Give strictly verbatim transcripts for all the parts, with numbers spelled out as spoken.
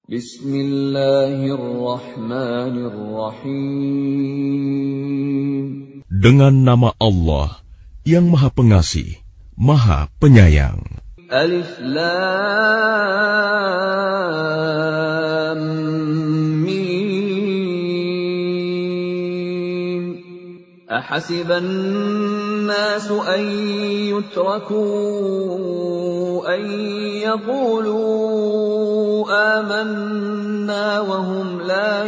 Bismillahirrahmanirrahim. Dengan nama Allah yang Maha Pengasih, Maha Penyayang. Alif Lam Mim. Ahasiban nasu an yutraku an yaqulu amanna wa hum la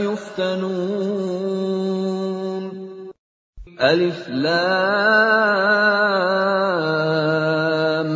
yuftanun. Alif Lam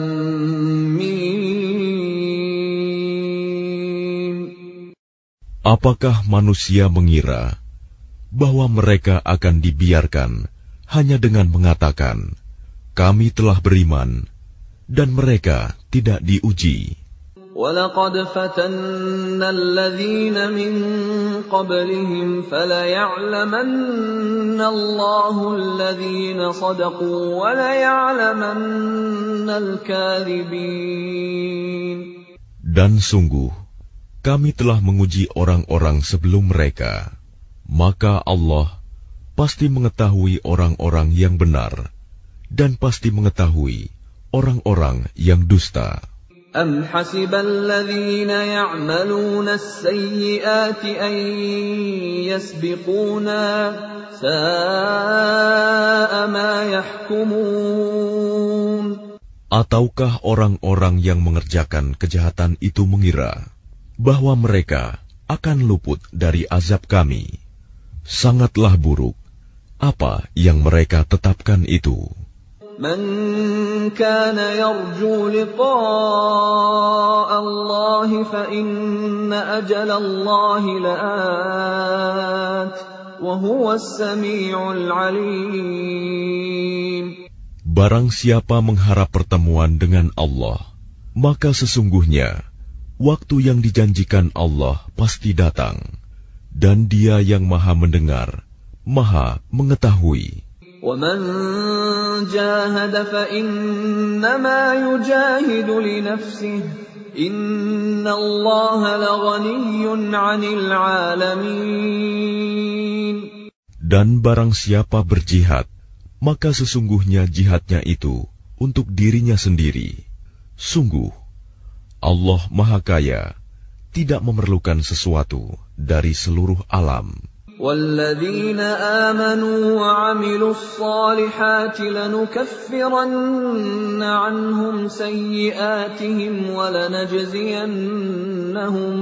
Mim. Apakah manusia mengira bahwa mereka akan dibiarkan hanya dengan mengatakan, kami telah beriman, dan mereka tidak diuji? وَلَقَدْ فَتَنَّا الَّذِينَ مِن قَبْلِهِمْ فَلَيَعْلَمَنَّ اللَّهُ الَّذِينَ صَدَقُوا وَلَيَعْلَمَنَّ الْكَاذِبِينَ. Dan sungguh, kami telah menguji orang-orang sebelum mereka, maka Allah pasti mengetahui orang-orang yang benar, dan pasti mengetahui orang-orang yang dusta. أَمْ حَسِبَ الَّذِينَ يَعْمَلُونَ السَّيِّئَاتِ أَن يَسْبِقُونَا سَاءَ مَا يَحْكُمُونَ. Ataukah orang-orang yang mengerjakan kejahatan itu mengira bahwa mereka akan luput dari azab kami? Sangatlah buruk apa yang mereka tetapkan itu. Man kana yarju liqa'a Allah fa inna ajala Allah la'at wa huwa as-sami'ul 'alim. Barang siapa mengharap pertemuan dengan Allah, maka sesungguhnya waktu yang dijanjikan Allah pasti datang, dan Dia yang Maha mendengar, Maha mengetahui. وَمَنْ جَاهَدَ فَإِنَّمَا يُجَاهِدُ لِنَفْسِهِ إِنَّ اللَّهَ لَغَنِيٌّ عَنِ الْعَالَمِينَ. Dan barang siapa berjihad, maka sesungguhnya jihadnya itu untuk dirinya sendiri. Sungguh, Allah Maha Kaya, tidak memerlukan sesuatu dari seluruh alam. وَالَّذِينَ آمَنُوا وَعَمِلُوا الصَّالِحَاتِ لَنُكَفِّرَنَّ عَنْهُمْ سَيِّئَاتِهِمْ وَلَنَجْزِيَنَّهُمْ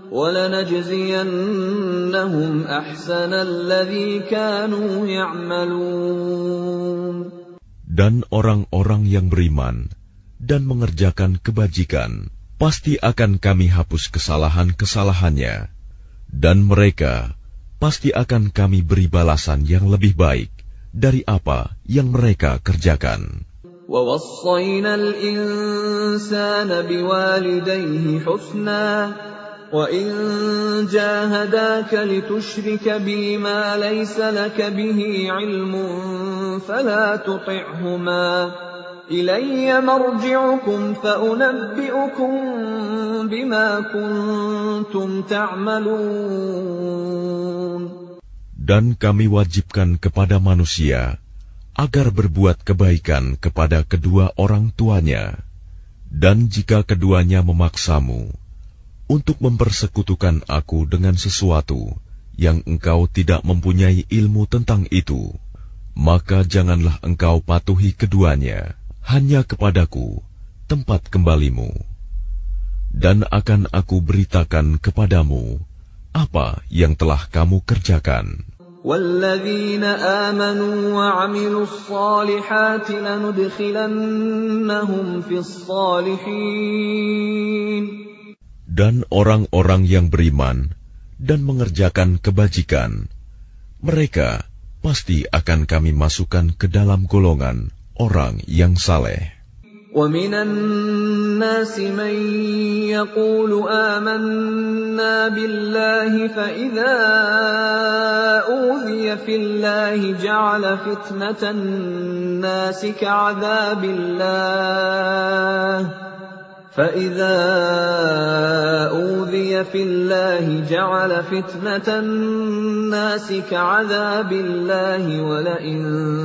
وَلَنَجْزِيَنَّهُمْ أَحْسَنَ الَّذِي كَانُوا يَعْمَلُونَ. Dan orang-orang yang beriman dan mengerjakan kebajikan, pasti akan kami hapus kesalahan-kesalahannya, dan mereka pasti akan kami beri balasan yang lebih baik dari apa yang mereka kerjakan. وَوَصَّيْنَا الْإِنسَانَ بِوَالِدَيْهِ حُسْنًا وَإِن جَاهَدَاكَ لِتُشْرِكَ بِي مَا لَيْسَ لَكَ بِهِ عِلْمٌ فَلَا تُطِعْهُمَا إِلَيَّ مَرْجِعُكُمْ فَأُنَبِّئُكُم بِمَا كُنتُمْ تَعْمَلُونَ. Dan kami wajibkan kepada manusia agar berbuat kebaikan kepada kedua orang tuanya, dan jika keduanya memaksamu untuk mempersekutukan aku dengan sesuatu yang engkau tidak mempunyai ilmu tentang itu, maka janganlah engkau patuhi keduanya, hanya kepadaku tempat kembalimu, dan akan aku beritakan kepadamu apa yang telah kamu kerjakan. وَالَّذِينَ آمَنُوا وَعَمِلُوا الصَّالِحَاتِ لَنُدْخِلَنَّهُمْ فِي الصَّالِحِينَ. Dan orang-orang yang beriman dan mengerjakan kebajikan, mereka pasti akan kami masukkan ke dalam golongan orang yang saleh. وَمِنَ النَّاسِ مَن يَقُولُ آمَنَّا بِاللَّهِ فَإِذَا أُوذِيَ فِي اللَّهِ جَعَلَ فِتْنَةَ النَّاسِ كَعَذَابِ اللَّهِ فَإِذَا أُوذِيَ فِي اللَّهِ جَعَلَ فِتْنَةَ النَّاسِ كَعَذَابِ اللَّهِ وَلَئِن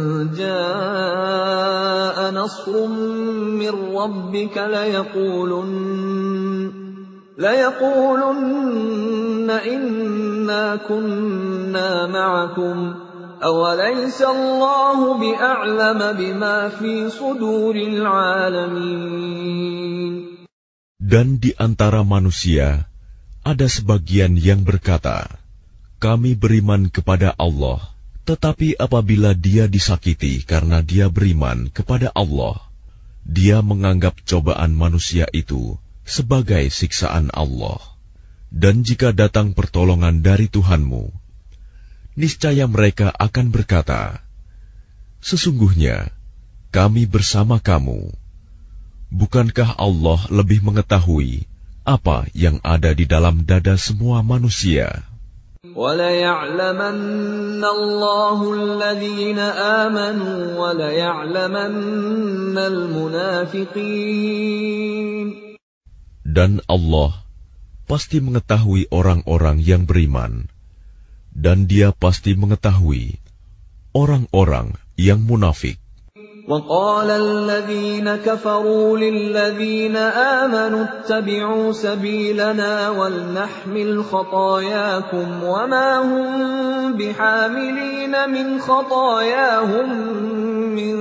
جَاءَ نَصْرٌ مِّن رَّبِّكَ لَيَقُولُنَّ لَيَقُولُنَّ إِنَّا كُنَّا مَعَكُمْ أَوَلَيْسَ اللَّهُ بِأَعْلَمَ بِمَا فِي صُدُورِ الْعَالَمِينَ. Dan di antara manusia ada sebagian yang berkata, kami beriman kepada Allah, tetapi apabila dia disakiti karena dia beriman kepada Allah, dia menganggap cobaan manusia itu sebagai siksaan Allah. Dan jika datang pertolongan dari Tuhanmu, niscaya mereka akan berkata, sesungguhnya kami bersama kamu. Bukankah Allah lebih mengetahui apa yang ada di dalam dada semua manusia? وَلَيَعْلَمَنَّ اللَّهُ الَّذِينَ آمَنُوا وَلَيَعْلَمَنَّ الْمُنَافِقِينَ. Dan Allah pasti mengetahui orang-orang yang beriman, dan Dia pasti mengetahui orang-orang yang munafik. وَقَالَ الَّذِينَ كَفَرُوا لِلَّذِينَ آمَنُوا اتَّبِعُوا سَبِيلَنَا وَلْنَحْمِلْ خَطَايَاكُمْ وَمَا هُمْ بِحَامِلِينَ مِنْ خَطَايَاهُمْ مِنْ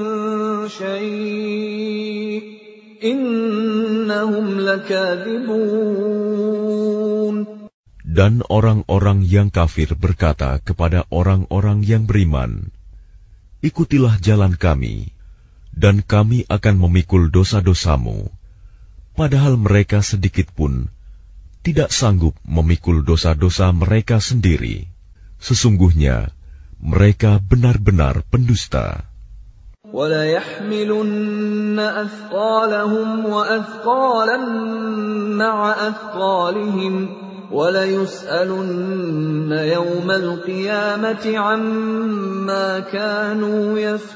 شَيْءٍ إِنَّهُمْ لَكَاذِبُونَ. Dan orang-orang yang kafir berkata kepada orang-orang yang beriman, ikutilah jalan kami, dan kami akan memikul dosa-dosamu, padahal mereka sedikit pun tidak sanggup memikul dosa-dosa mereka sendiri. Sesungguhnya mereka benar-benar pendusta. وَلَيَحْمِلُنَّ أَثْقَالَهُمْ وَأَثْقَالًا مَّعَ أَثْقَالِهِمْ وَلَيُسْأَلُنَّ يَوْمَ الْقِيَامَةِ عَمَّا كَانُوا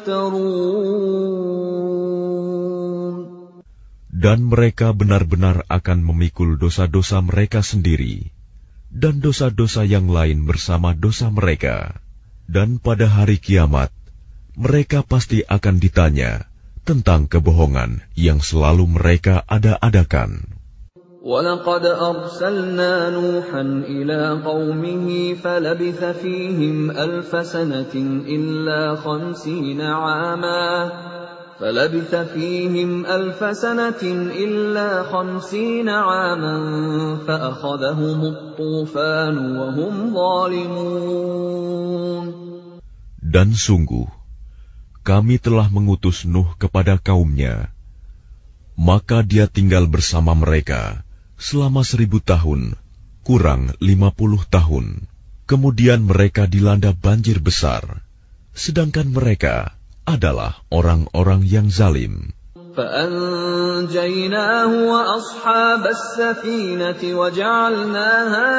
يَفْتَرُونَ. Dan mereka benar-benar akan memikul dosa-dosa mereka sendiri, dan dosa-dosa yang lain bersama dosa mereka. Dan pada hari kiamat, mereka pasti akan ditanya tentang kebohongan yang selalu mereka ada-adakan. وَلَقَدْ أَرْسَلْنَا نُوحًا إِلَىٰ قَوْمِهِ فَلَبِثَ فِيهِمْ أَلْفَ سَنَةٍ إِلَّا خَمْسِينَ عَامًا فَلَبِثَ فِيهِمْ أَلْفَ سَنَةٍ إِلَّا خَمْسِينَ عَامًا فَأَخَذَهُمُ الطُّوفَانُ وَهُمْ ظَالِمُونَ. Dan sungguh, kami telah mengutus Nuh kepada kaumnya, maka dia tinggal bersama mereka selama seribu tahun, kurang lima puluh tahun. Kemudian mereka dilanda banjir besar, sedangkan mereka adalah orang-orang yang zalim. فَأَنْجَيْنَاهُ وَأَصْحَابَ السَّفِينَةِ وَجَعَلْنَاهَا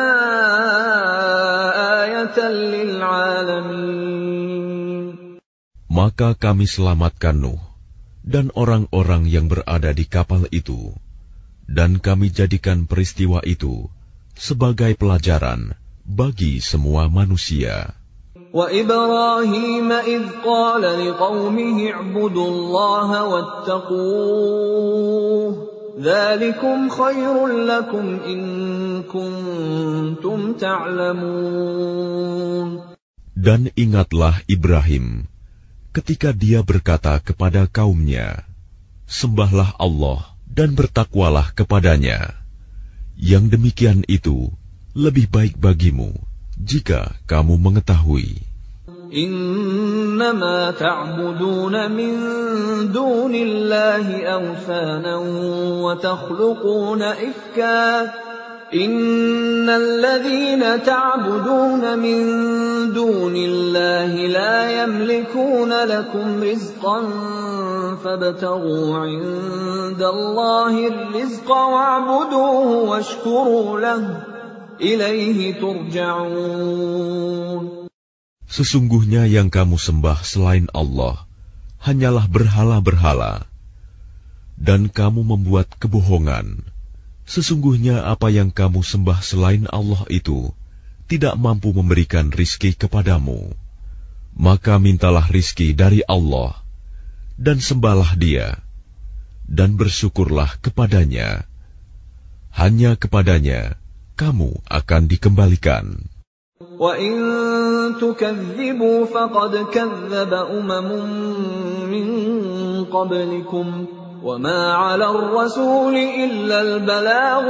آيَةً لِلْعَالَمِينَ. Maka kami selamatkan Nuh dan orang-orang yang berada di kapal itu, dan kami jadikan peristiwa itu sebagai pelajaran bagi semua manusia. وَإِبْرَاهِيمَ إِذْ قَالَ لِقَوْمِهِ اعْبُدُوا اللَّهَ وَاتَّقُوهُ ذَلِكُمْ خَيْرٌ لَكُمْ إِن كُنتُمْ تَعْلَمُونَ. Dan ingatlah Ibrahim ketika dia berkata kepada kaumnya, sembahlah Allah dan bertakwalah kepadanya. Yang demikian itu lebih baik bagimu jika kamu mengetahui. إِنَّمَا تَعْبُدُونَ مِن دُونِ اللَّهِ أَوْثَانًا وَتَخْلُقُونَ إِفْكًا إِنَّ الَّذِينَ تَعْبُدُونَ مِن دُونِ اللَّهِ لَا يَمْلِكُونَ لَكُمْ رِزْقًا فَابْتَغُوا عِندَ اللَّهِ الرِّزْقَ وَاعْبُدُوهُ وَاشْكُرُوا لَهُ إِلَيْهِ تُرْجَعُونَ. Sesungguhnya yang kamu sembah selain Allah hanyalah berhala-berhala. dan kamu membuat kebohongan, sesungguhnya apa yang kamu sembah selain Allah itu tidak mampu memberikan rizki kepadamu. Maka mintalah rizki dari Allah, dan sembahlah Dia, dan bersyukurlah kepadanya. Hanya kepadanya kamu akan dikembalikan. وَإِن تُكَذِّبُوا فَقَدْ كَذَّبَ أُمَمٌ مِّن قَبْلِكُمْ وَمَا عَلَى الرَّسُولِ إِلَّا الْبَلَاغُ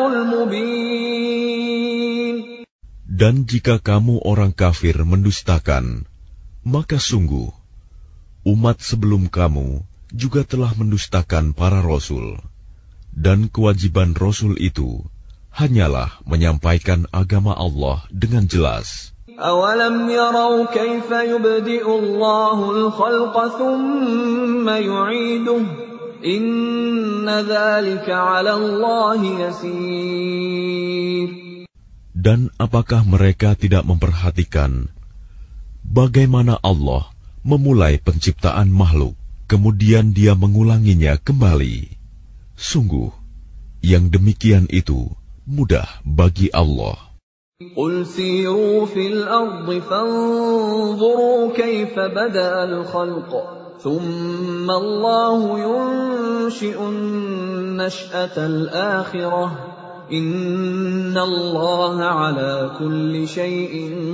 الْمُبِينُ. Dan jika kamu orang kafir mendustakan, maka sungguh umat sebelum kamu juga telah mendustakan para rasul, dan kewajiban rasul itu hanyalah menyampaikan agama Allah dengan jelas. أَوَلَمْ يَرَوْا كَيْفَ يُبْدِئُ اللَّهُ الْخَلْقَ ثُمَّ يُعِيدُهُ إِنَّ ذَلِكَ عَلَى اللَّهِ يَسِيرٌ. Dan apakah mereka tidak memperhatikan bagaimana Allah memulai penciptaan makhluk, kemudian Dia mengulanginya kembali? Sungguh, yang demikian itu mudah bagi Allah. قُلْ سِيرُوا فِي الْأَرْضِ فَانظُرُوا كَيْفَ بَدَأَ الْخَلْقَ ثُمَّ اللَّهُ يُنشِئُ النَّشْأَةَ الْآخِرَةَ إِنَّ اللَّهَ عَلَى كُلِّ شَيْءٍ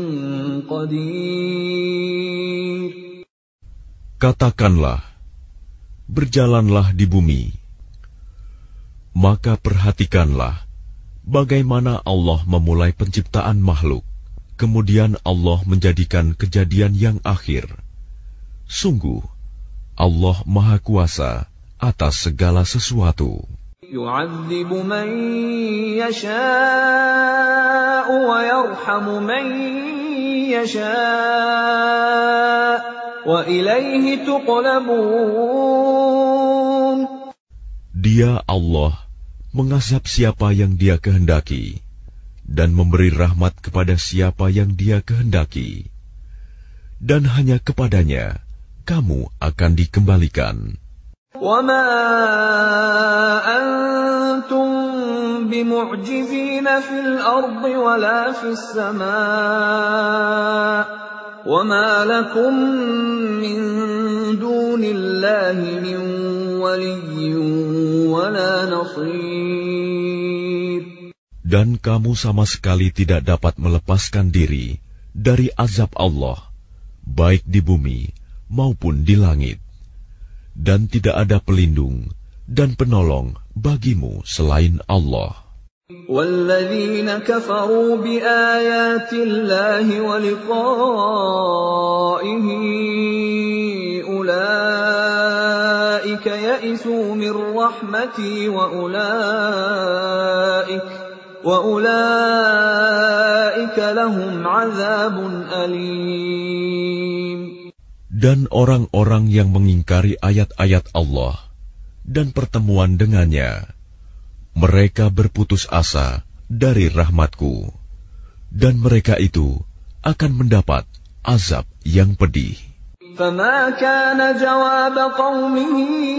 قَدِيرٌ. Katakanlah, berjalanlah di bumi, maka perhatikanlah bagaimana Allah memulai penciptaan makhluk, kemudian Allah menjadikan kejadian yang akhir. Sungguh, Allah Maha Kuasa atas segala sesuatu. يُعَذِّبُ مَن يَشَاءُ وَيَرْحَمُ مَن يَشَاءُ وَإِلَيْهِ تُقْلَبُونَ. Dia Allah mengazab siapa yang Dia kehendaki, dan memberi rahmat kepada siapa yang Dia kehendaki, dan hanya kepadanya kamu akan dikembalikan. وَمَا أَنْتُمْ بِمُعْجِزِينَ فِي الْأَرْضِ وَلَا فِي السَّمَاءِ وَمَا لَكُمْ مِنْ دُونِ اللَّهِ مِنْ وَلِيٍّ وَلَا نَصِيرٍ. Dan kamu sama sekali tidak dapat melepaskan diri dari azab Allah, baik di bumi maupun di langit. Dan tidak ada pelindung dan penolong bagimu selain Allah. وَالَّذِينَ كَفَرُوا بِآيَاتِ اللَّهِ وَلِقَائِهِ أُولَئِكَ يَئِسُوا مِنْ رَحْمَتِي وَأُولَئِكَ وَأُولَئِكَ لَهُمْ عَذَابٌ أَلِيمٌ. Dan orang-orang yang mengingkari ayat-ayat Allah dan pertemuan dengannya, mereka berputus asa dari rahmatku, dan mereka itu akan mendapat azab yang pedih. فَمَا كَانَ جَوَابَ قَوْمِهِ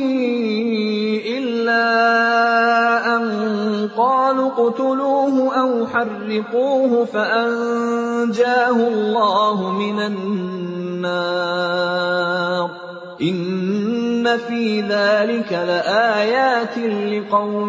إِلَّا أَنْ قَالُوا اقْتُلُوهُ أَوْ حَرِّقُوهُ فَأَنْجَاهُ اللَّهُ مِنَ النَّارِ إِنَّ فِي ذَلِكَ لَآيَاتٍ لِقَوْمٍ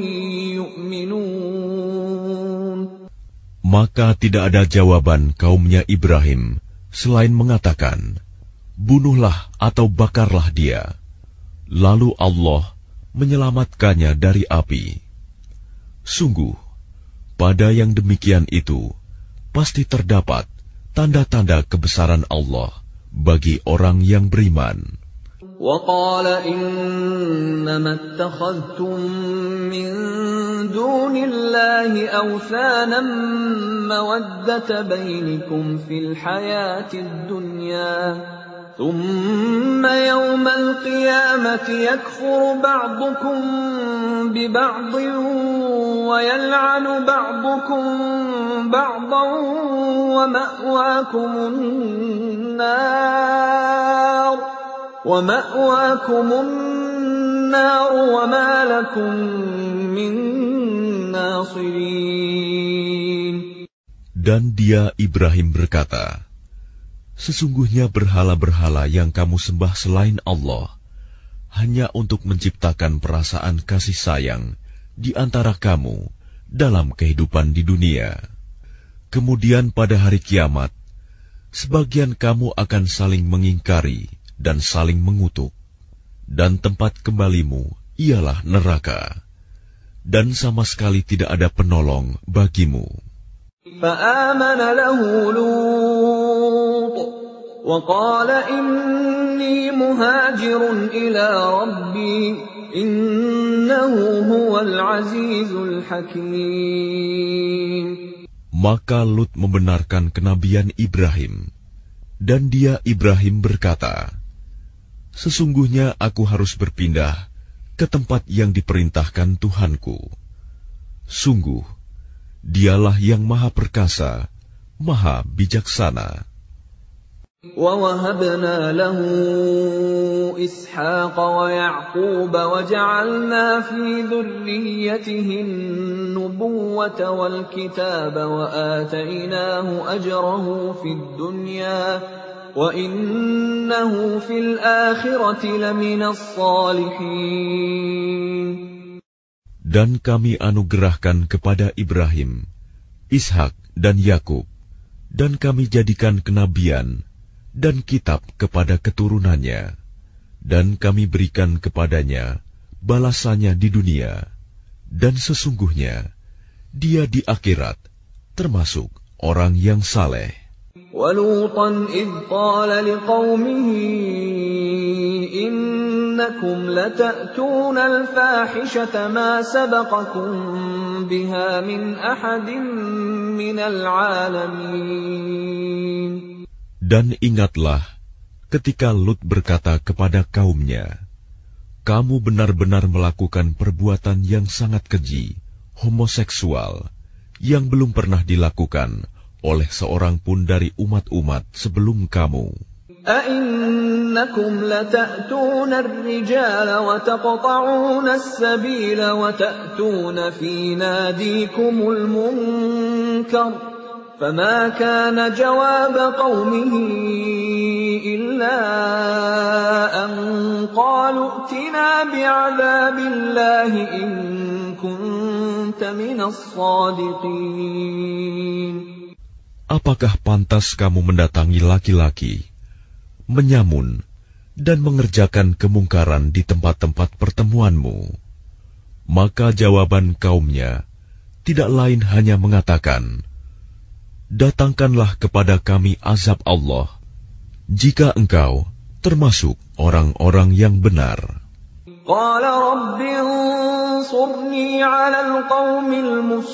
يُؤْمِنُونَ. Maka tidak ada jawaban kaumnya Ibrahim selain mengatakan, bunuhlah atau bakarlah dia. Lalu Allah menyelamatkannya dari api. Sungguh, pada yang demikian itu pasti terdapat tanda-tanda kebesaran Allah bagi orang yang beriman. وَقَالَ إِنَّمَا اتَّخَذْتُم مِّن دُونِ اللَّهِ أَوْثَانًا مَّوَدَّةَ بَيْنِكُمْ فِي الْحَيَاةِ الدُّنْيَا ثُمَّ يَوْمَ الْقِيَامَةِ يَكْفُرُ بَعْضُكُم بِبَعْضٍ وَيَلْعَنُ بَعْضُكُم بَعْضًا وَمَأْوَاكُمُ النَّارُ وَمَأْوَاكُمُ النَّارُ وَمَا لَكُمْ مِنْ نَاصِرِينَ. Dan dia Ibrahim berkata, sesungguhnya berhala-berhala yang kamu sembah selain Allah hanya untuk menciptakan perasaan kasih sayang di antara kamu dalam kehidupan di dunia. Kemudian pada hari kiamat, sebagian kamu akan saling mengingkari dan saling mengutuk, dan tempat kembalimu ialah neraka, dan sama sekali tidak ada penolong bagimu. فآمن له لوط وقال إني مهاجر إلى ربي إنه هو العزيز الحكيم. Maka Lut membenarkan kenabian Ibrahim, dan dia Ibrahim berkata, sesungguhnya aku harus berpindah ke tempat yang diperintahkan Tuhanku. Sungguh, Dialah yang Maha Perkasa, Maha Bijaksana. وَوَهَبْنَا لَهُ إِسْحَاقَ وَيَعْقُوبَ وَجَعَلْنَا فِي ذُرِّيَّتِهِ النُّبُوَّةَ وَالْكِتَابَ وَآتَيْنَاهُ أَجْرَهُ فِي الدُّنْيَا وَإِنَّهُ فِي الْآخِرَةِ لَمِنَ الصَّالِحِينَ. Dan kami anugerahkan kepada Ibrahim, Ishak dan Yakub, dan kami jadikan kenabian dan kitab kepada keturunannya, dan kami berikan kepadanya balasannya di dunia, dan sesungguhnya dia di akhirat termasuk orang yang saleh. وَلُوطًا إِذْ قَالَ لِقَوْمِهِ إِنَّكُمْ لَتَأْتُونَ الْفَاحِشَةَ مَا سَبَقَكُمْ بِهَا مِنْ أَحَدٍ مِنَ الْعَالَمِينَ. Dan ingatlah ketika Lut berkata kepada kaumnya, kamu benar-benar melakukan perbuatan yang sangat keji, homoseksual, yang belum pernah dilakukan oleh seorang pun dari umat-umat sebelum kamu. أَإِنَّكُمْ لَتَأْتُونَ الرِّجَالَ وَتَقْطَعُونَ السَّبِيلَ وَتَأْتُونَ فِي نَادِيكُمُ الْمُنكَرَ فَمَا كَانَ جَوَابَ قَوْمِهِ إِلَّا أَن قَالُوا ائْتِنَا بِعَذَابِ اللَّهِ إِن كُنتَ مِنَ الصَّادِقِينَ. Apakah pantas kamu mendatangi laki-laki, menyamun, dan mengerjakan kemungkaran di tempat-tempat pertemuanmu? Maka jawaban kaumnya tidak lain hanya mengatakan, datangkanlah kepada kami azab Allah, jika engkau termasuk orang-orang yang benar. Qala rabbi ansurni 'alal qaumil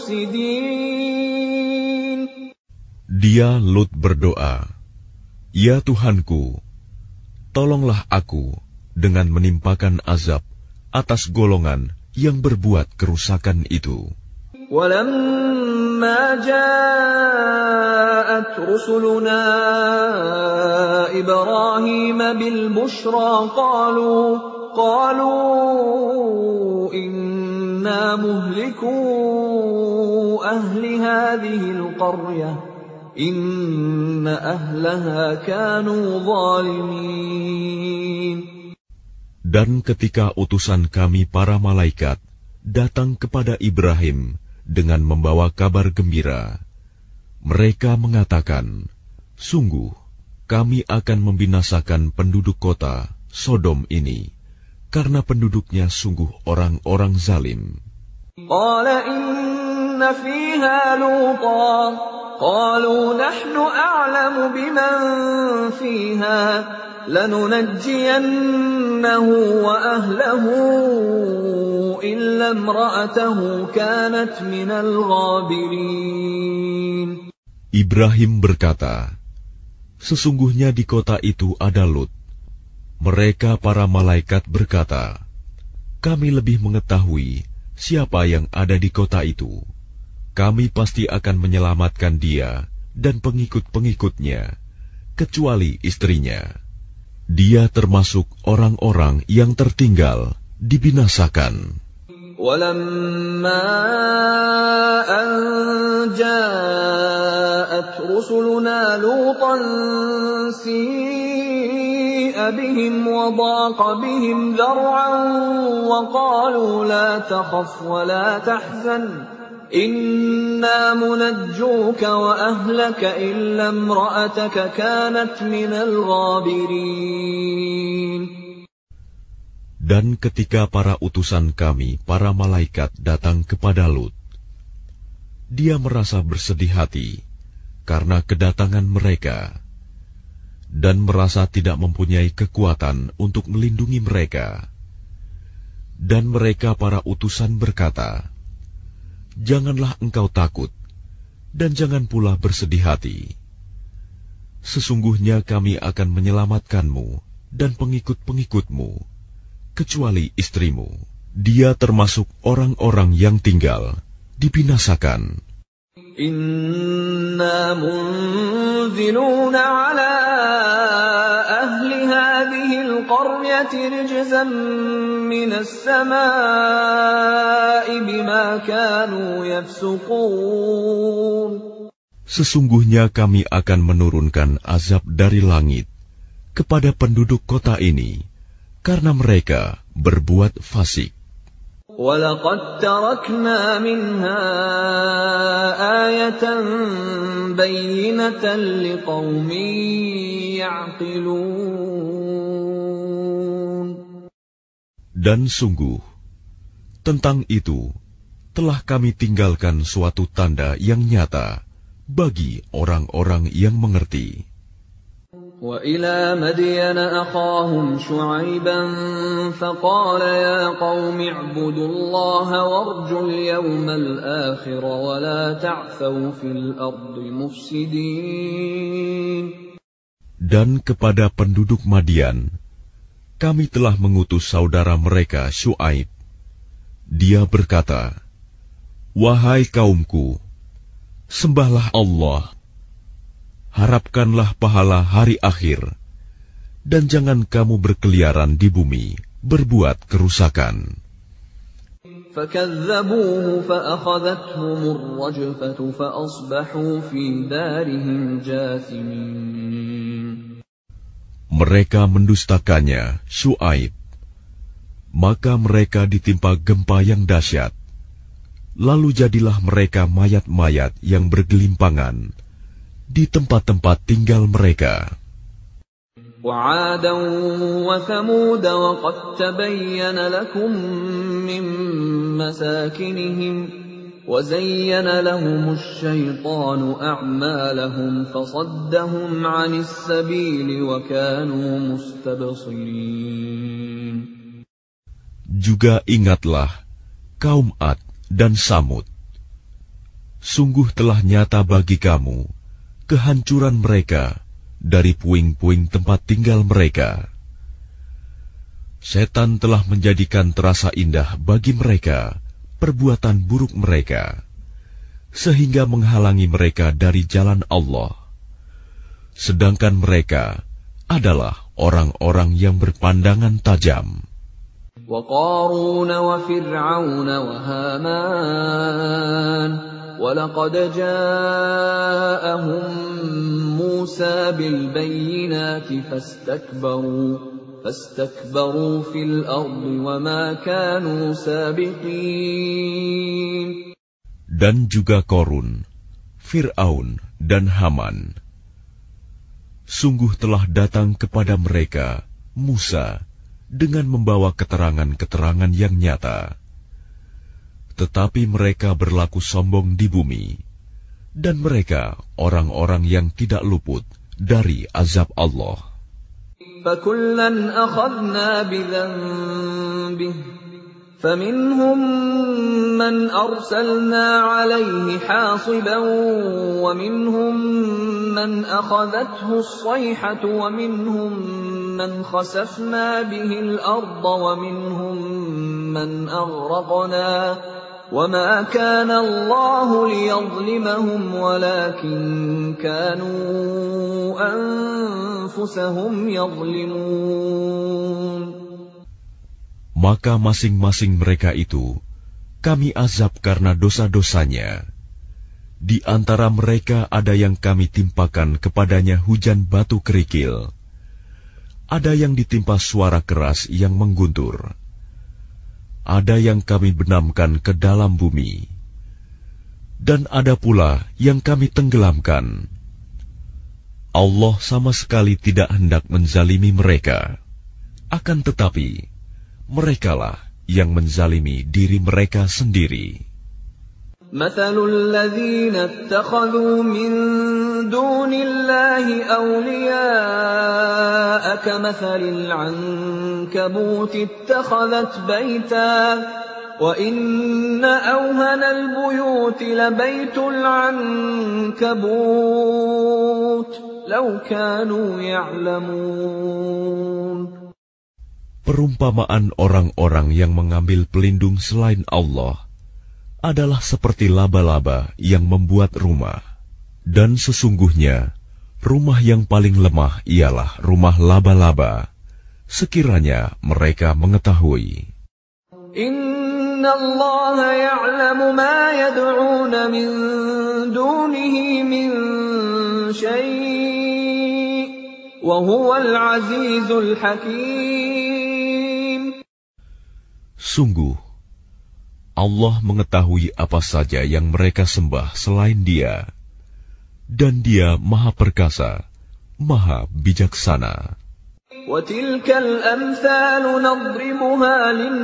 mufsidin. Dia Lut berdoa, ya Tuhanku, tolonglah aku dengan menimpakan azab atas golongan yang berbuat kerusakan itu. Walamma ja'at rusuluna Ibrahim bil bushra qalu qalu inna muhliku ahli hadhihi al-qaryah Inna ahlaha kanu zalimin. Dan ketika utusan kami para malaikat datang kepada Ibrahim dengan membawa kabar gembira, mereka mengatakan, sungguh kami akan membinasakan penduduk kota Sodom ini, karena penduduknya sungguh orang-orang zalim. Qala inna fiha Lutan قالوا نحن أعلم بمن فيها لننجينه وأهله إلا امرأته كانت من الغابرين. Ibrahim berkata, sesungguhnya di kota itu ada Lut. Mereka para malaikat berkata, kami lebih mengetahui siapa yang ada di kota itu. Kami pasti akan menyelamatkan dia dan pengikut-pengikutnya, kecuali istrinya. Dia termasuk orang-orang yang tertinggal dibinasakan. وَلَمَّا أَن جَاءَتْ رُسُلُنَا لُوطًا سِيءَ بِهِمْ وَضَاقَ بِهِمْ ذَرْعًا وَقَالُوا لَا تَخَفْ وَلَا تَحْزَنْ إِنَّا مُنَجُّوكَ وَأَهْلَكَ إِلَّا امْرَأَتَكَ كَانَتْ مِنَ الْغَابِرِينَ. Dan ketika para utusan kami, para malaikat datang kepada Lut, dia merasa bersedih hati karena kedatangan mereka, dan merasa tidak mempunyai kekuatan untuk melindungi mereka. Dan mereka para utusan berkata, "Janganlah engkau takut, dan jangan pula bersedih hati. Sesungguhnya kami akan menyelamatkanmu dan pengikut-pengikutmu, kecuali istrimu. Dia termasuk orang-orang yang tinggal, dibinasakan." Inna munziluna ala ahli hadhihi al-qaryati rijzan minas samaa'i bima kanu yafsuqun. Sesungguhnya kami akan menurunkan azab dari langit kepada penduduk kota ini karena mereka berbuat fasik. وَلَقَدْ تَرَكْنَا مِنْهَا آيَةً بَيِّنَةً لِقَوْمٍ يَعْقِلُونَ. Dan sungguh, tentang itu telah kami tinggalkan suatu tanda yang nyata bagi orang-orang yang mengerti. وَإِلَى مَدْيَنَ أَخَاهُمْ شُعَيْبًا فَقَالَ يَا قَوْمِ اعْبُدُوا اللَّهَ وَارْجُوا الْيَوْمَ الْآخِرَ وَلَا تَعْثَوْا فِي الْأَرْضِ مُفْسِدِينَ. Dan kepada penduduk Madian, kami telah mengutus saudara mereka Syuaib. Dia berkata, "Wahai kaumku, sembahlah Allah, harapkanlah pahala hari akhir, dan jangan kamu berkeliaran di bumi, berbuat kerusakan." فَكَذَّبُوهُ فَأَخَذَتْهُمُ الرَّجْفَةُ فَأَصْبَحُوا فِي دَارِهِمْ جَاثِمِينَ. Mereka mendustakannya, Syuaib, maka mereka ditimpa gempa yang dahsyat. Lalu jadilah mereka mayat-mayat yang bergelimpangan di tempat-tempat tinggal mereka. وَعَادًا وَثَمُودَ وَقَدْ تَبَيَّنَ لَكُم مِّن مَّسَاكِنِهِمْ وَزَيَّنَ لَهُمُ الشَّيْطَانُ أَعْمَالَهُمْ فَصَدَّهُمْ عَنِ السَّبِيلِ وَكَانُوا مُسْتَبْصِرِينَ. Juga ingatlah kaum Ad dan Samud. Sungguh telah nyata bagi kamu kehancuran mereka dari puing-puing tempat tinggal mereka. Setan telah menjadikan terasa indah bagi mereka perbuatan buruk mereka, sehingga menghalangi mereka dari jalan Allah. Sedangkan mereka adalah orang-orang yang berpandangan tajam. وَقَارُونَ وَفِرْعَوْنَ وَهَامَانَ وَلَقَدْ جَاءَهُم مُّوسَى بِالْبَيِّنَاتِ فَاسْتَكْبَرُوا فَاسْتَكْبَرُوا فِي الْأَرْضِ وَمَا كَانُوا سَابِقِينَ. Dan juga Korun, Fir'aun, dan Haman. Sungguh telah datang kepada mereka Musa dengan membawa keterangan-keterangan yang nyata. Tetapi mereka berlaku sombong di bumi, dan mereka orang-orang yang tidak luput dari azab Allah. فَكُلًّا أَخَذْنَا بِذَنبِهِ فَمِنْهُمْ مَنْ أَرْسَلْنَا عَلَيْهِ حَاصِبًا وَمِنْهُمْ مَنْ أَخَذَتْهُ الصَّيْحَةُ وَمِنْهُمْ مَنْ خَسَفْنَا بِهِ الْأَرْضَ وَمِنْهُمْ مَنْ أَغْرَقْنَا وَمَا كَانَ اللَّهُ لِيَظْلِمَهُمْ وَلَكِنْ كَانُوا أَنفُسَهُمْ يَظْلِمُونَ. maka masing-masing mereka itu kami azab karena dosa-dosanya. Di antara mereka ada yang kami timpakan kepadanya hujan batu kerikil, ada yang ditimpa suara keras yang mengguntur, ada yang kami benamkan ke dalam bumi, dan ada pula yang kami tenggelamkan. Allah sama sekali tidak hendak menzalimi mereka, akan tetapi merekalah yang menzalimi diri mereka sendiri. مثل الذين اتخذوا من دون الله أولياء كمثل العنكبوت اتخذت بيتا وإن أوهن البيوت لبيت العنكبوت لو كانوا يعلمون. Perumpamaan orang-orang yang mengambil pelindung selain Allah adalah seperti laba-laba yang membuat rumah. Dan sesungguhnya, rumah yang paling lemah ialah rumah laba-laba, sekiranya mereka mengetahui. Inna Allah ya'lamu ma yad'una min dunihi min syai' wa huwal azizul hakim. Sungguh, Allah mengetahui apa saja yang mereka sembah selain Dia, dan Dia Maha Perkasa, Maha Bijaksana. وَتِلْكَ الْأَمْثَالُ نَضْرِبُهَا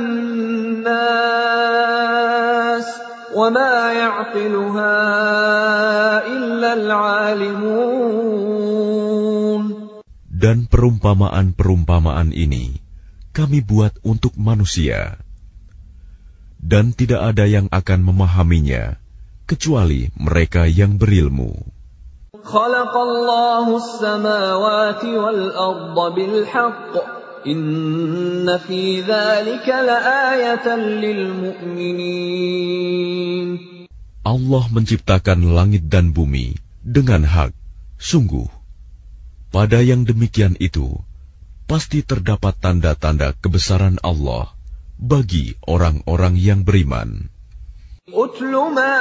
لِلنَّاسِ وَمَا يَعْقِلُهَا إِلَّا الْعَالِمُونَ. Dan perumpamaan-perumpamaan ini kami buat untuk manusia, dan tidak ada yang akan memahaminya kecuali mereka yang berilmu. Khalaqallahu as-samawati wal-ardha bil-haqq. Inna fi dzalika laayatan lil-mu'minin. Allah menciptakan langit dan bumi dengan hak. Sungguh, pada yang demikian itu pasti terdapat tanda-tanda kebesaran Allah bagi orang-orang yang beriman. Utlu ma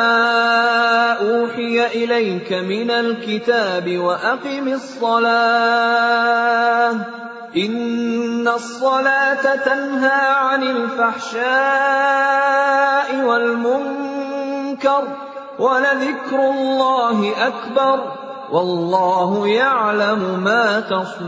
uhiya ilayka minal kitab wa aqimis salah. Innas salata tanha 'anil fahsya'i wal munkar wa ladhikrullahi akbar. Wallahu ya'lamu ma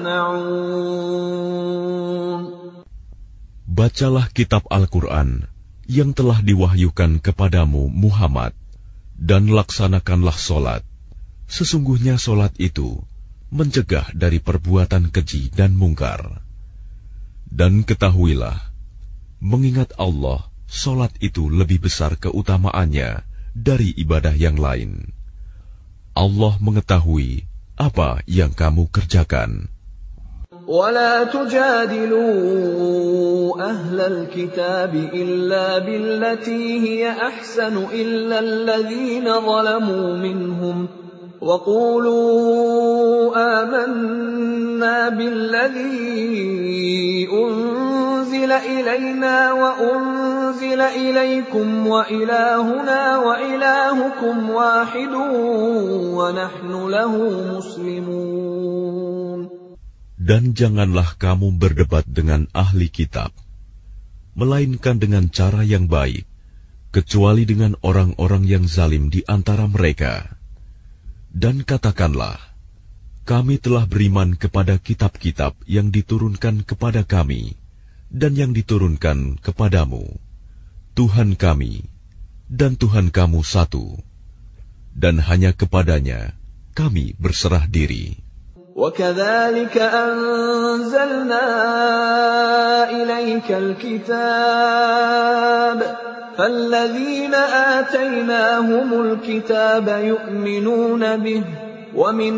tasna'un. Bacalah kitab Al-Quran yang telah diwahyukan kepadamu Muhammad, dan laksanakanlah solat. Sesungguhnya solat itu mencegah dari perbuatan keji dan mungkar. Dan ketahuilah, mengingat Allah, solat itu lebih besar keutamaannya dari ibadah yang lain. Allah mengetahui apa yang kamu kerjakan. وَلَا تُجَادِلُوا أَهْلَ الْكِتَابِ إِلَّا بِالَّتِي هِيَ أَحْسَنُ إِلَّا الَّذِينَ ظَلَمُوا مِنْهُمْ وَقُولُوا آمَنَّا بِالَّذِي أُنْزِلَ إِلَيْنَا وَأُنْزِلَ إِلَيْكُمْ وَإِلَٰهُنَا وَإِلَٰهُكُمْ وَاحِدٌ وَنَحْنُ لَهُ مُسْلِمُونَ. Dan janganlah kamu berdebat dengan ahli kitab, melainkan dengan cara yang baik, kecuali dengan orang-orang yang zalim di antara mereka. Dan katakanlah, kami telah beriman kepada kitab-kitab yang diturunkan kepada kami, dan yang diturunkan kepadamu. Tuhan kami, dan Tuhan kamu satu, dan hanya kepadanya kami berserah diri. وَكَذَلِكَ أَنزَلْنَا إِلَيْكَ الْكِتَابَ فَالَّذِينَ آتَيْنَاهُمُ الْكِتَابَ يُؤْمِنُونَ بِهِ وَمِنْ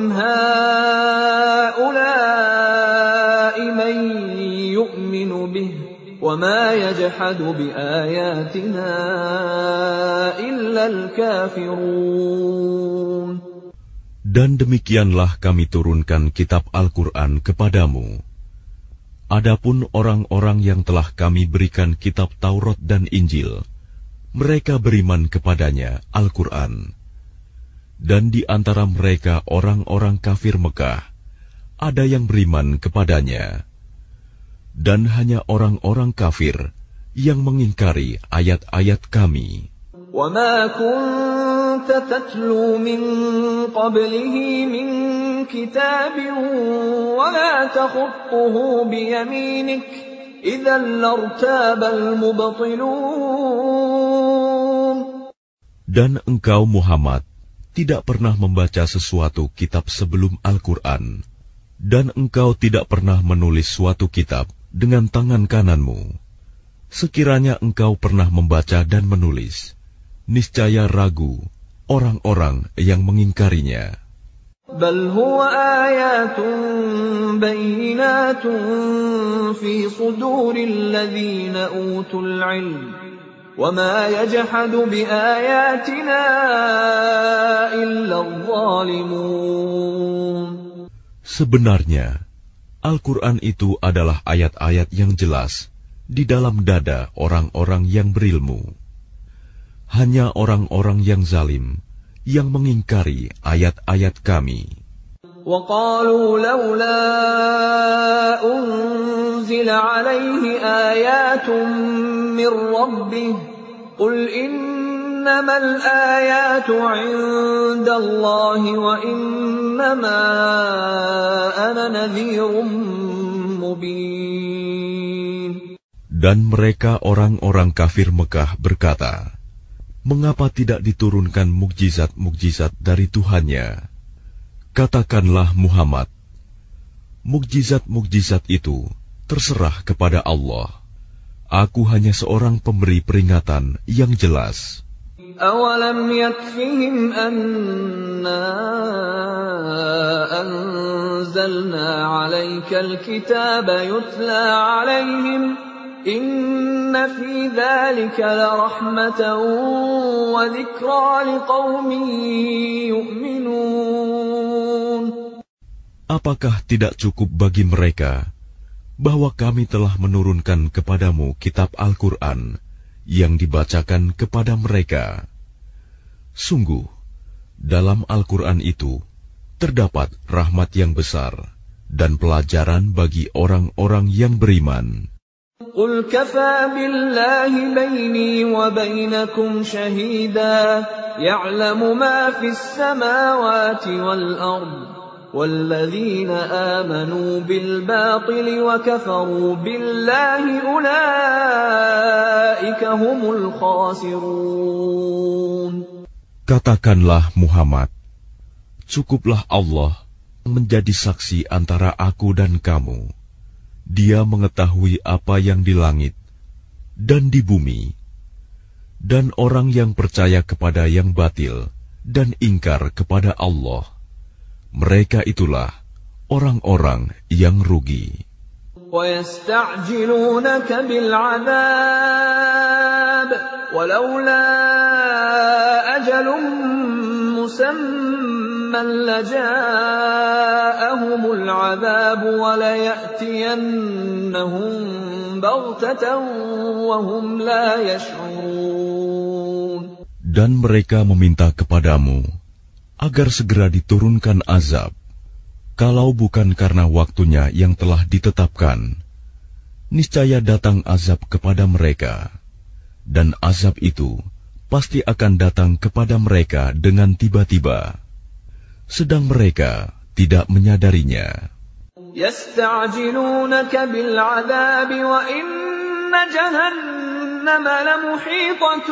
هَؤُلَاءِ مَن يُؤْمِنُ بِهِ وَمَا يَجْحَدُ بِآيَاتِنَا إِلَّا الْكَافِرُونَ. Dan demikianlah kami turunkan kitab Al-Quran kepadamu. Adapun orang-orang yang telah kami berikan kitab Taurat dan Injil, mereka beriman kepadanya, Al-Quran. Dan di antara mereka orang-orang kafir Mekah, ada yang beriman kepadanya. Dan hanya orang-orang kafir yang mengingkari ayat-ayat kami. وَمَا كُنْتَ تَتْلُو مِنْ قَبْلِهِ مِنْ كِتَابٍ وَلَا تَخُطُّهُ بِيَمِينِكَ إِذًا لَارْتَابَ الْمُبْطِلُونَ. Dan engkau Muhammad tidak pernah membaca sesuatu kitab sebelum Al-Quran, dan engkau tidak pernah menulis suatu kitab dengan tangan kananmu. Sekiranya engkau pernah membaca dan menulis, niscaya ragu orang-orang yang mengingkarinya. بَلْ هُوَ آيَاتٌ بَيِّنَاتٌ فِي صُدُورِ الَّذِينَ أُوتُوا الْعِلْمَ وَمَا يَجْحَدُ بِآيَاتِنَا إِلَّا الظَّالِمُونَ. Sebenarnya, Al-Quran itu adalah ayat-ayat yang jelas di dalam dada orang-orang yang berilmu. Hanya orang-orang yang zalim yang mengingkari ayat-ayat kami. وَقَالُوا لَوْلَا أُنْزِلَ عَلَيْهِ آيَاتٌ مِّن رَّبِّهِ قُلْ إِنَّمَا الْآيَاتُ عِندَ اللَّهِ وَإِنَّمَا أَنَا نَذِيرٌ مُّبِينٌ. Dan mereka orang-orang kafir Mekah berkata, mengapa tidak diturunkan mukjizat-mukjizat dari Tuhannya? Katakanlah Muhammad, mukjizat-mukjizat itu terserah kepada Allah. Aku hanya seorang pemberi peringatan yang jelas. أَوَلَمْ يَكْفِهِمْ أَنَّا أَنزَلْنَا عَلَيْكَ الْكِتَابَ يُتْلَى عَلَيْهِمْ إِنَّ فِي ذَلِكَ لَرَحْمَةً وَذِكْرَى لِقَوْمٍ يُؤْمِنُونَ. Apakah tidak cukup bagi mereka bahwa kami telah menurunkan kepadamu kitab Al-Quran yang dibacakan kepada mereka? Sungguh, dalam Al-Quran itu terdapat rahmat yang besar dan pelajaran bagi orang-orang yang beriman. قُلْ كَفَى بِاللَّهِ بَيْنِي وَبَيْنَكُمْ شَهِيدًا يَعْلَمُ مَا فِي السَّمَاوَاتِ وَالْأَرْضِ وَالَّذِينَ آمَنُوا بِالْبَاطِلِ وَكَفَرُوا بِاللَّهِ أُولَئِكَ هُمُ الْخَاسِرُونَ. Katakanlah Muhammad, cukuplah Allah menjadi saksi antara aku dan kamu. Dia mengetahui apa yang di langit dan di bumi. Dan orang yang percaya kepada yang batil dan ingkar kepada Allah, mereka itulah orang-orang yang rugi. وَيَسْتَعْجِلُونَكَ بِالْعَذَابِ وَلَوْلَا أَجَلٌ مُّسَمًّى لَّجَاءَهُمُ الْعَذَابُ وَلَيَأْتِيَنَّهُم بَغْتَةً وَهُمْ لَا يَشْعُرُونَ. Dan mereka meminta kepadamu agar segera diturunkan azab, kalau bukan karena waktunya yang telah ditetapkan, niscaya datang azab kepada mereka, dan azab itu pasti akan datang kepada mereka dengan tiba-tiba, sedang mereka tidak menyadarinya. يَسْتَعْجِلُونَكَ بِالْعَذَابِ وَإِنَّ جَهَنَّمَ لَمُحِيطَةٌ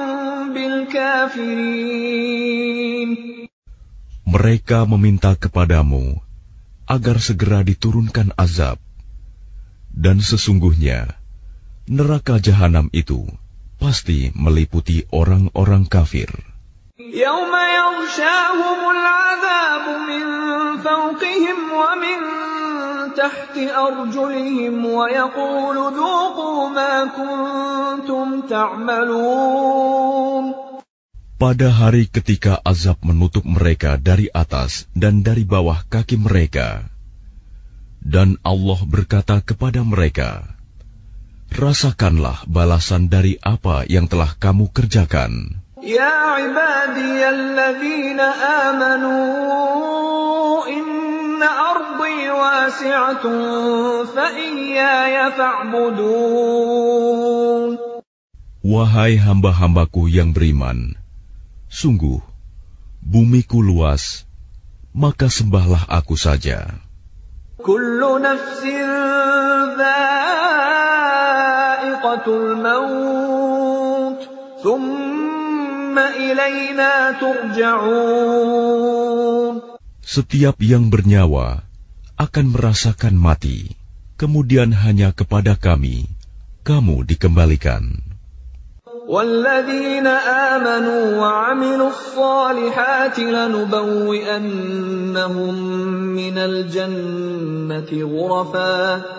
بِالْكَافِرِينَ. Mereka meminta kepadamu agar segera diturunkan azab, dan sesungguhnya neraka jahanam itu pasti meliputi orang-orang kafir. يَوْمَ يَغْشَاهُمُ الْعَذَابُ مِنْ فَوْقِهِمْ وَمِنْ تَحْتِ أَرْجُلِهِمْ وَيَقُولُ ذُوقُوا مَا كُنْتُمْ تَعْمَلُونَ. Pada hari ketika azab menutup mereka dari atas dan dari bawah kaki mereka, Dan Allah berkata kepada mereka, rasakanlah balasan dari apa yang telah kamu kerjakan. Ya ibadiyalladzina amanu inna ardi wasi'atun fa iyaya fa'budun. Wahai hamba-hambaku yang beriman, sungguh bumiku luas, maka sembahlah aku saja. Kullu nafsin dha'iqatul maut, thumma ilayna turja'un. Setiap yang bernyawa akan merasakan mati, kemudian hanya kepada kami kamu dikembalikan. وَالَّذِينَ آمَنُوا وَعَمِلُوا الصَّالِحَاتِ لَنُبَوِّئَنَّهُم مِّنَ الْجَنَّةِ غُرَفًا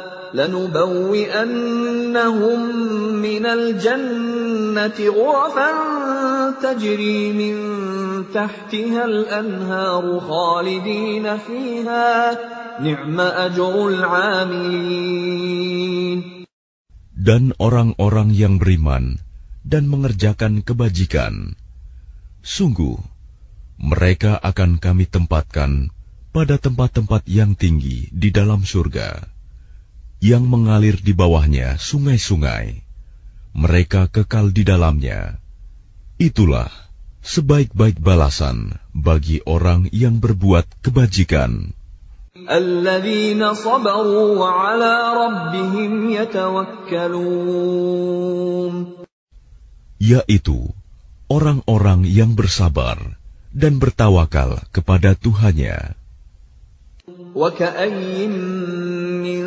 لَنُبَوِّئَنَّهُم مِّنَ الْجَنَّةِ غُرَفًا تَجْرِي مِن تَحْتِهَا الْأَنْهَارُ خَالِدِينَ فِيهَا نِعْمَ أَجْرُ الْعَامِلِينَ. Dan orang-orang yang beriman dan mengerjakan kebajikan, sungguh mereka akan kami tempatkan pada tempat-tempat yang tinggi di dalam surga, yang mengalir di bawahnya sungai-sungai. Mereka kekal di dalamnya. Itulah sebaik-baik balasan bagi orang yang berbuat kebajikan. Alladzina sabaru wa ala rabbihim yatawakkalun. Yaitu orang-orang yang bersabar dan bertawakal kepada Tuhannya. Wa ka'ayyin min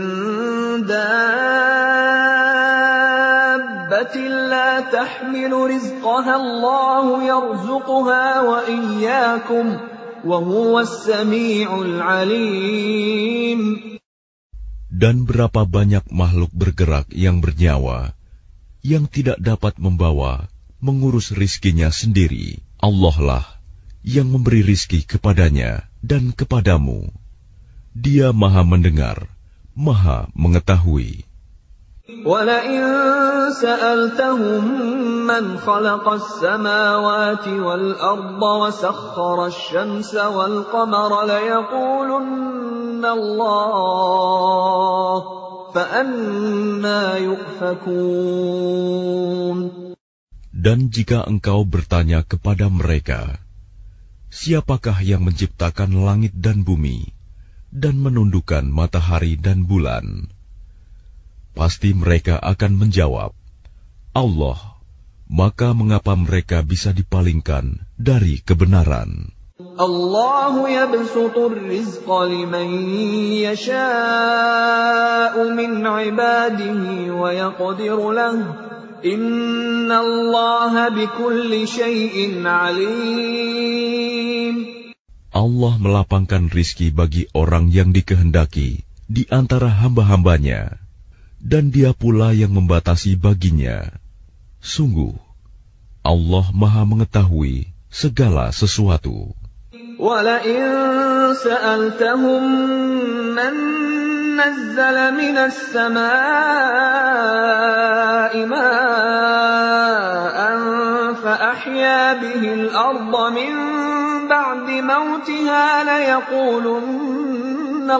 dabbatin la tahmilu rizqaha Allahu yarzuquha wa iyyakum wa huwas sami'ul 'alim. Dan berapa banyak makhluk bergerak yang bernyawa yang tidak dapat membawa, mengurus rizkinya sendiri. Allah lah yang memberi rizki kepadanya dan kepadamu. Dia maha mendengar, maha mengetahui. وَلَئِن سَأَلْتَهُم مَّنْ خَلَقَ السَّمَاوَاتِ وَالْأَرْضَ وَسَخَّرَ الشَّمْسَ وَالْقَمَرَ لَيَقُولُنَّ اللَّهُ فَأَنَّىٰ يُؤْفَكُونَ. Dan jika engkau bertanya kepada mereka, siapakah yang menciptakan langit dan bumi dan menundukkan matahari dan bulan? Pasti mereka akan menjawab, Allah. Maka mengapa mereka bisa dipalingkan dari kebenaran? Allahu yabsutur rizqa liman yasha'u min ibadihi wa yaqdiru lahu. Inna Allaha bikulli syai'in alim. Allah melapangkan rizki bagi orang yang dikehendaki di antara hamba-hambanya, dan Dia pula yang membatasi baginya. Sungguh, Allah Maha mengetahui segala sesuatu. وَلَئِن سَأَلْتَهُم مَّن نَّزَّلَ مِنَ السَّمَاءِ مَاءً فَأَحْيَا بِهِ الْأَرْضَ مِن بَعْدِ مَوْتِهَا لَيَقُولُنَّ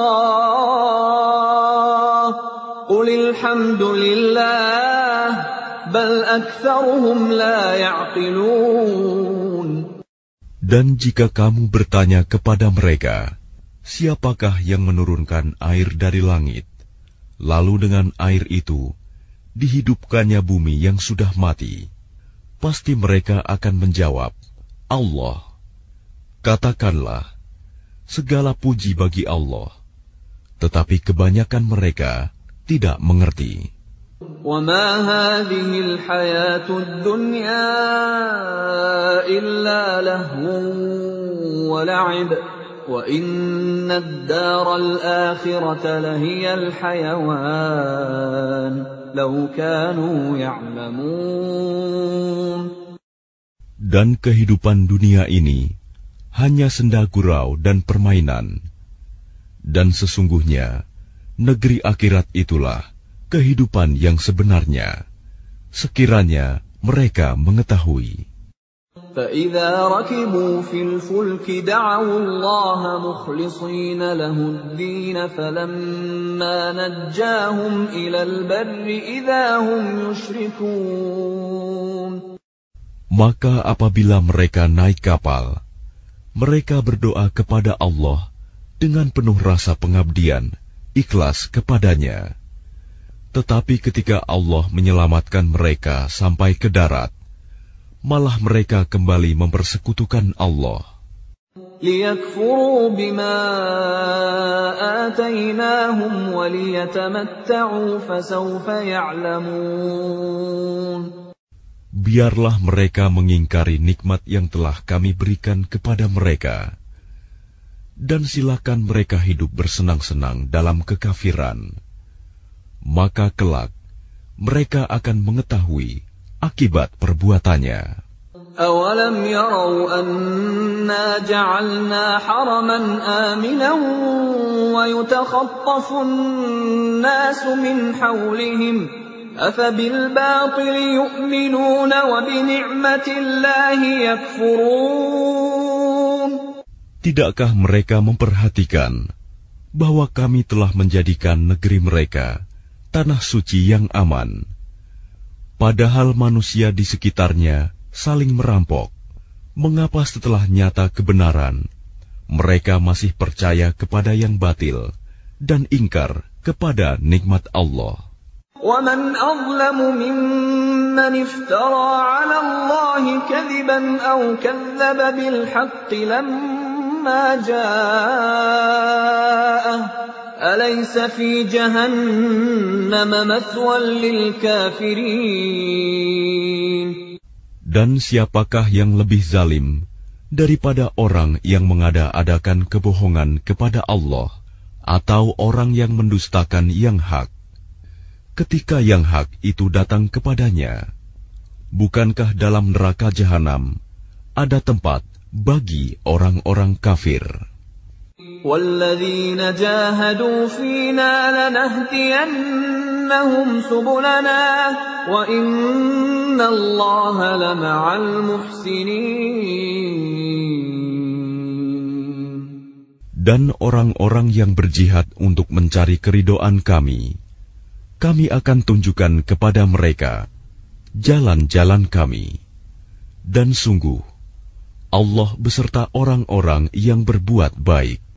اللَّهُ قُلِ الْحَمْدُ لِلَّهِ بَلْ أَكْثَرُهُمْ لَا يَعْقِلُونَ. Dan jika kamu bertanya kepada mereka, siapakah yang menurunkan air dari langit, lalu dengan air itu dihidupkannya bumi yang sudah mati? Pasti mereka akan menjawab, Allah. Katakanlah, segala puji bagi Allah, tetapi kebanyakan mereka tidak mengerti. وَمَا هَٰذِهِ الْحَيَاةُ الدُّنْيَا إِلَّا لَهْوٌ وَلَعِبٌ وَإِنَّ الدَّارَ الْآخِرَةَ لَهِيَ الْحَيَوَانُ لَوْ كَانُوا يَعْلَمُونَ. Dan kehidupan dunia ini hanya senda gurau dan permainan, dan sesungguhnya negeri akhirat itulah kehidupan yang sebenarnya, sekiranya mereka mengetahui. فَإِذَا رَكِبُوا فِي الْفُلْكِ دَعَوُا اللَّهَ مُخْلِصِينَ لَهُ الدِّينَ فَلَمَّا نَجَّاهُمْ إِلَى الْبَرِّ إِذَا هُمْ يُشْرِكُونَ. Maka apabila mereka naik kapal, mereka berdoa kepada Allah dengan penuh rasa pengabdian, ikhlas kepadanya. Tetapi ketika Allah menyelamatkan mereka sampai ke darat, malah mereka kembali mempersekutukan Allah. لِيَكْفُرُوا بِمَا آتَيْنَاهُمْ وَلِيَتَمَتَّعُوا فَسَوْفَ يَعْلَمُونَ. Biarlah mereka mengingkari nikmat yang telah kami berikan kepada mereka, dan silakan mereka hidup bersenang-senang dalam kekafiran. Maka kelak mereka akan mengetahui akibat perbuatannya. أَوَلَمْ يَرَوْا أَنَّا جَعَلْنَا حَرَمًا آمِنًا وَيُتَخَطَّفُ النَّاسُ مِنْ حَوْلِهِمْ أَفَبِالْبَاطِلِ يُؤْمِنُونَ وَبِنِعْمَةِ اللَّهِ يَكْفُرُونَ. Tidakkah mereka memperhatikan bahwa kami telah menjadikan negeri mereka tanah suci yang aman, padahal manusia di sekitarnya saling merampok? Mengapa setelah nyata kebenaran, mereka masih percaya kepada yang batil dan ingkar kepada nikmat Allah? وَمَنْ أَظْلَمُ مِمَّنِ افْتَرَى عَلَى اللَّهِ كَذِبًا أَوْ كَذَّبَ بِالْحَقِّ لَمَّا جَاءَهُ أَلَيْسَ فِي جَهَنَّمَ مَثْوًى لِلْكَافِرِينَ. Dan siapakah yang lebih zalim daripada orang yang mengada-adakan kebohongan kepada Allah atau orang yang mendustakan yang hak ketika yang hak itu datang kepadanya? Bukankah dalam neraka jahanam ada tempat bagi orang-orang kafir? وَالَّذِينَ جَاهَدُوا فِينَا لَنَهْدِيَنَّهُمْ سُبُلَنَا وَإِنَّ اللَّهَ لَمَعَ الْمُحْسِنِينَ. Dan orang-orang yang berjihad untuk mencari keridhaan kami, kami akan tunjukkan kepada mereka jalan-jalan kami. Dan sungguh, Allah beserta orang-orang yang berbuat baik.